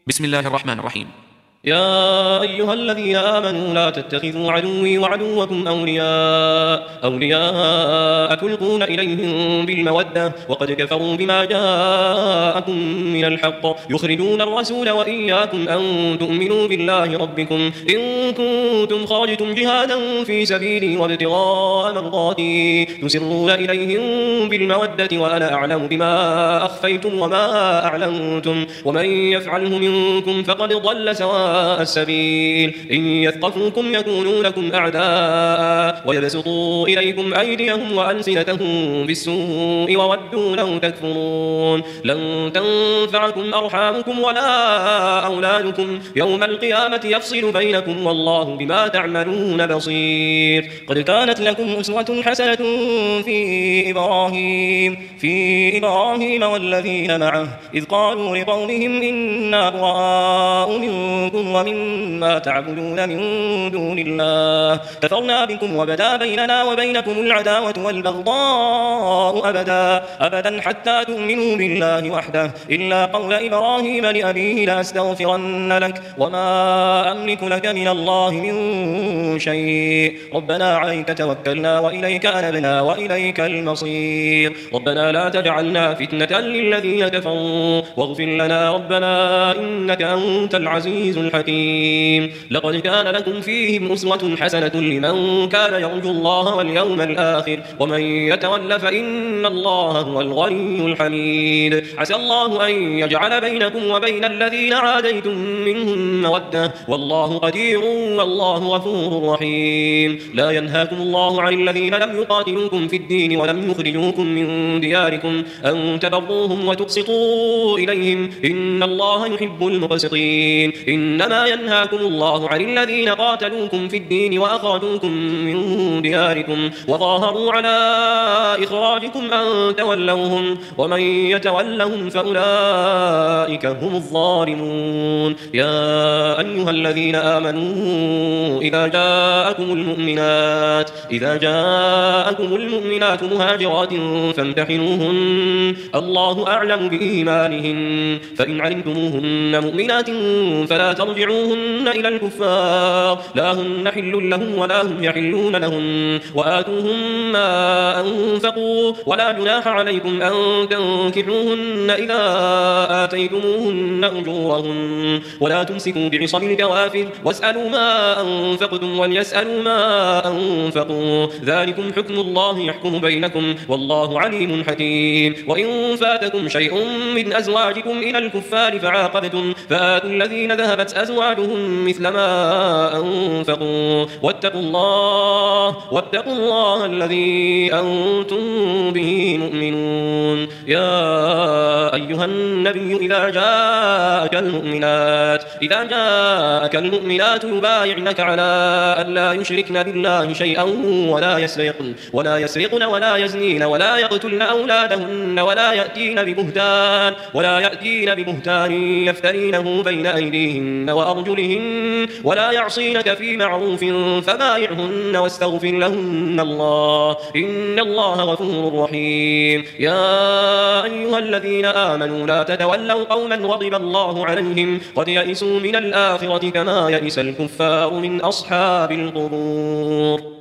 بسم الله الرحمن الرحيم. يا أيها الذين آمنوا لا تتخذوا عدوي وعدوكم أولياء تلقون إليهم بالمودة وقد كفروا بما جاءكم من الحق يخرجون الرسول وإياكم أن تؤمنوا بالله ربكم إن كنتم خرجتم جهادا في سبيلي وابتغاء مرضاتي تسرون إليهم بالمودة وأنا أعلم بما أخفيتم وما أعلنتم ومن يفعله منكم فقد ضل سواء السبيل إن يثقفوكم يكونوا لكم أعداء ويبسطوا إليكم أيديهم وألسنتهم بالسوء وودوا لو تكفرون لن تنفعكم أرحامكم ولا أولادكم يوم القيامة يفصل بينكم والله بما تعملون بصير قد كانت لكم أسوة حسنة في إبراهيم والذين معه إذ قالوا لقومهم إنا براء منكم ومما تعبدون من دون الله كفرنا بكم وبدا بيننا وبينكم العداوة والبغضاء أبدا حتى تؤمنوا بالله وحده إلا قول إبراهيم لأبيه لأستغفرن لك وما أملك لك من الله من شيء ربنا عليك توكلنا وإليك أنبنا وإليك المصير ربنا لا تجعلنا فتنة للذين كفروا واغفر لنا ربنا إنك أنت العزيز الحكيم لقد كان لكم فيهم أسوة حسنة لمن كان يرجو الله واليوم الآخر ومن يتول فإن الله هو الغني الحميد عسى الله أن يجعل بينكم وبين الذين عاديتم منهم مودة والله قدير والله غفور رحيم لا ينهاكم الله عن الذين لم يقاتلوكم في الدين ولم يخرجوكم من دياركم أن تبروهم وتقسطوا إليهم إن الله يحب المقسطين إنما ينهاكم الله عن الذين قاتلوكم في الدين وأخرجوكم من دياركم وظاهروا على إخراجكم أن تولوهم ومن يتولهم فأولئك هم الظالمون يا أيها الذين آمنوا إذا جاءكم المؤمنات مهاجرات فامتحنوهن الله أعلم بإيمانهن فإن علمتموهن مؤمنات فلا ترجعوهن إلى الكفار لا هن حل لهم ولا هم يحلون لهم وآتوهم ما أنفقوا ولا جناح عليكم أن تنكحوهن إذا آتيتموهن أجورهن ولا تمسكوا بعصم الكوافر واسألوا ما أنفقتم وليسألوا ما أنفقوا ذلكم حكم الله يحكم بينكم والله عليم حكيم وإن فاتكم شيء من أزواجكم إلى الكفار فعاقبتم فآتوا الذين ذهبت أزواجهم مثل ما أنفقوا واتقوا الله الذي أنتم به مؤمنون يا أيها النبي إذا جاءك المؤمنات يبايعنك على أن لا يشركن بالله شيئا ولا يسرقن ولا يزنين ولا يقتلن أولادهن ولا يأتين ببهتان يفترينه بين أيديهن وأرجلهن ولا يعصينك في معروف فبايعهن واستغفر لهن الله إن الله غفور رحيم يا أيها الذين آمنوا لا تتولوا قوما غضب الله عليهم قد يئسوا من الآخرة كما يئس الكفار من أصحاب القبور.